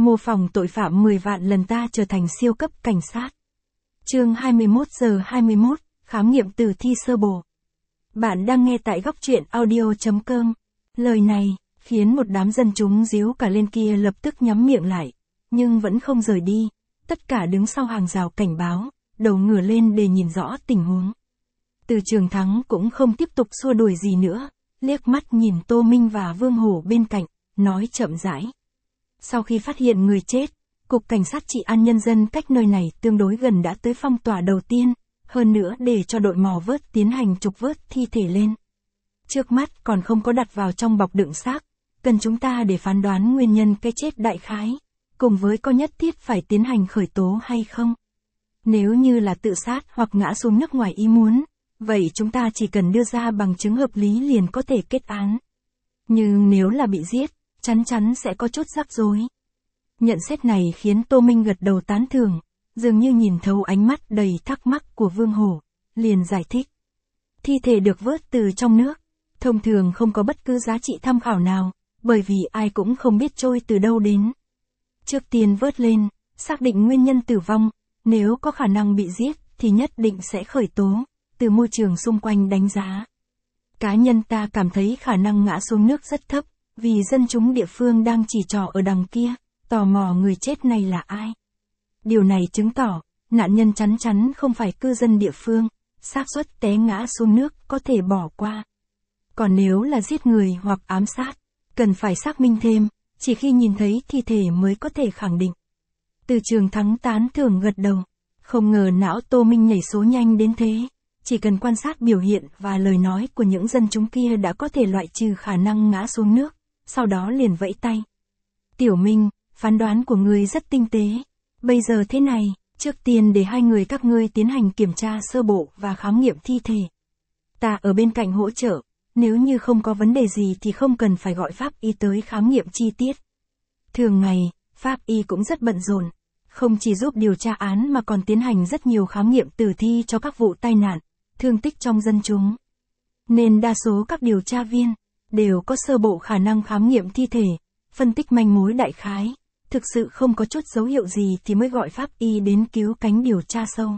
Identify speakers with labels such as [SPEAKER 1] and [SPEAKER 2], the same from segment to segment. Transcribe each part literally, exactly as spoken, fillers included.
[SPEAKER 1] Mô phỏng tội phạm mười vạn lần ta trở thành siêu cấp cảnh sát. Chương hai mươi mốt giờ hai mươi mốt, khám nghiệm tử thi sơ bộ. Bạn đang nghe tại góc truyện audio chấm com. Lời này khiến một đám dân chúng díu cả lên kia lập tức nhắm miệng lại, nhưng vẫn không rời đi. Tất cả đứng sau hàng rào cảnh báo, đầu ngửa lên để nhìn rõ tình huống. Từ Trường Thắng cũng không tiếp tục xua đuổi gì nữa, liếc mắt nhìn Tô Minh và Vương Hổ bên cạnh, nói chậm rãi. Sau khi phát hiện người chết, Cục Cảnh sát Trị an Nhân dân cách nơi này tương đối gần đã tới phong tỏa đầu tiên, hơn nữa để cho đội mò vớt tiến hành trục vớt thi thể lên. Trước mắt còn không có đặt vào trong bọc đựng xác, cần chúng ta để phán đoán nguyên nhân cái chết đại khái, cùng với có nhất thiết phải tiến hành khởi tố hay không. Nếu như là tự sát hoặc ngã xuống nước ngoài ý muốn, vậy chúng ta chỉ cần đưa ra bằng chứng hợp lý liền có thể kết án. Nhưng nếu là bị giết, chắn chắn sẽ có chút rắc rối. Nhận xét này khiến Tô Minh gật đầu tán thưởng, dường như nhìn thấu ánh mắt đầy thắc mắc của Vương Hổ, liền giải thích. Thi thể được vớt từ trong nước, thông thường không có bất cứ giá trị tham khảo nào, bởi vì ai cũng không biết trôi từ đâu đến. Trước tiên vớt lên, xác định nguyên nhân tử vong, nếu có khả năng bị giết thì nhất định sẽ khởi tố, từ môi trường xung quanh đánh giá. Cá nhân ta cảm thấy khả năng ngã xuống nước rất thấp, vì dân chúng địa phương đang chỉ trỏ ở đằng kia, tò mò người chết này là ai. Điều này chứng tỏ, nạn nhân chắn chắn không phải cư dân địa phương, xác suất té ngã xuống nước có thể bỏ qua. Còn nếu là giết người hoặc ám sát, cần phải xác minh thêm, chỉ khi nhìn thấy thi thể mới có thể khẳng định. Từ Trường Thắng tán thưởng gật đầu, không ngờ não Tô Minh nhảy số nhanh đến thế. Chỉ cần quan sát biểu hiện và lời nói của những dân chúng kia đã có thể loại trừ khả năng ngã xuống nước, sau đó liền vẫy tay. Tiểu Minh, phán đoán của ngươi rất tinh tế. Bây giờ thế này, trước tiên để hai người các ngươi tiến hành kiểm tra sơ bộ và khám nghiệm thi thể. Ta ở bên cạnh hỗ trợ, nếu như không có vấn đề gì thì không cần phải gọi pháp y tới khám nghiệm chi tiết. Thường ngày, pháp y cũng rất bận rộn, không chỉ giúp điều tra án mà còn tiến hành rất nhiều khám nghiệm tử thi cho các vụ tai nạn, thương tích trong dân chúng. Nên đa số các điều tra viên đều có sơ bộ khả năng khám nghiệm thi thể, phân tích manh mối đại khái, thực sự không có chút dấu hiệu gì thì mới gọi pháp y đến cứu cánh điều tra sâu.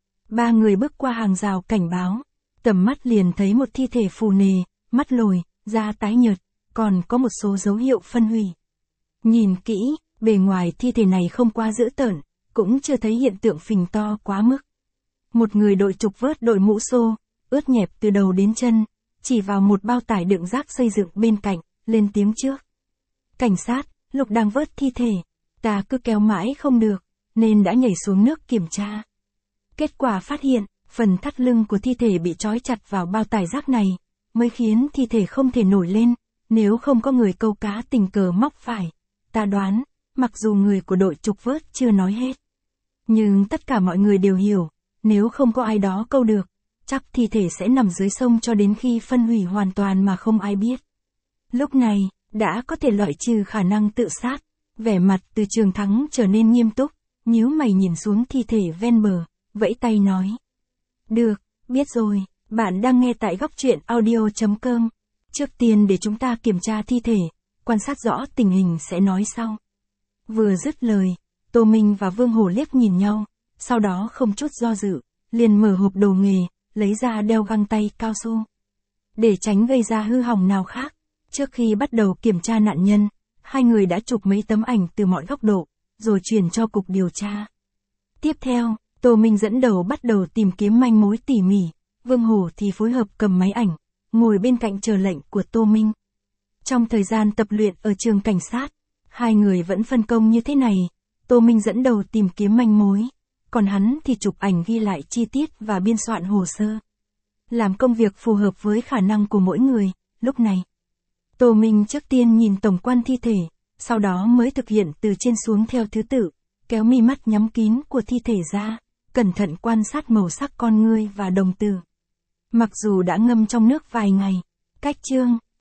[SPEAKER 1] Ba người bước qua hàng rào cảnh báo, tầm mắt liền thấy một thi thể phù nề, mắt lồi, da tái nhợt, còn có một số dấu hiệu phân hủy. Nhìn kỹ, bề ngoài thi thể này không quá dữ tợn, cũng chưa thấy hiện tượng phình to quá mức. Một người đội trục vớt đội mũ xô, ướt nhẹp từ đầu đến chân, chỉ vào một bao tải đựng rác xây dựng bên cạnh, lên tiếng trước. Cảnh sát, lúc đang vớt thi thể, ta cứ kéo mãi không được, nên đã nhảy xuống nước kiểm tra. Kết quả phát hiện, phần thắt lưng của thi thể bị trói chặt vào bao tải rác này, mới khiến thi thể không thể nổi lên, nếu không có người câu cá tình cờ móc phải. Ta đoán, mặc dù người của đội trục vớt chưa nói hết, nhưng tất cả mọi người đều hiểu, nếu không có ai đó câu được, chắc thi thể sẽ nằm dưới sông cho đến khi phân hủy hoàn toàn mà không ai biết. Lúc này, đã có thể loại trừ khả năng tự sát, vẻ mặt Từ Trường Thắng trở nên nghiêm túc, nhíu mày nhìn xuống thi thể ven bờ, vẫy tay nói. Được, biết rồi, bạn đang nghe tại góc truyện audio chấm com. Trước tiên để chúng ta kiểm tra thi thể, quan sát rõ tình hình sẽ nói sau. Vừa dứt lời, Tô Minh và Vương Hổ liếc nhìn nhau, sau đó không chút do dự, liền mở hộp đồ nghề, lấy ra đeo găng tay cao su. Để tránh gây ra hư hỏng nào khác, trước khi bắt đầu kiểm tra nạn nhân, hai người đã chụp mấy tấm ảnh từ mọi góc độ, rồi truyền cho cục điều tra. Tiếp theo, Tô Minh dẫn đầu bắt đầu tìm kiếm manh mối tỉ mỉ, Vương Hổ thì phối hợp cầm máy ảnh, ngồi bên cạnh chờ lệnh của Tô Minh. Trong thời gian tập luyện ở trường cảnh sát, hai người vẫn phân công như thế này, Tô Minh dẫn đầu tìm kiếm manh mối, còn hắn thì chụp ảnh ghi lại chi tiết và biên soạn hồ sơ. Làm công việc phù hợp với khả năng của mỗi người, lúc này. Tô Minh trước tiên nhìn tổng quan thi thể, sau đó mới thực hiện từ trên xuống theo thứ tự, kéo mi mắt nhắm kín của thi thể ra, cẩn thận quan sát màu sắc con ngươi và đồng tử. Mặc dù đã ngâm trong nước vài ngày, cách chương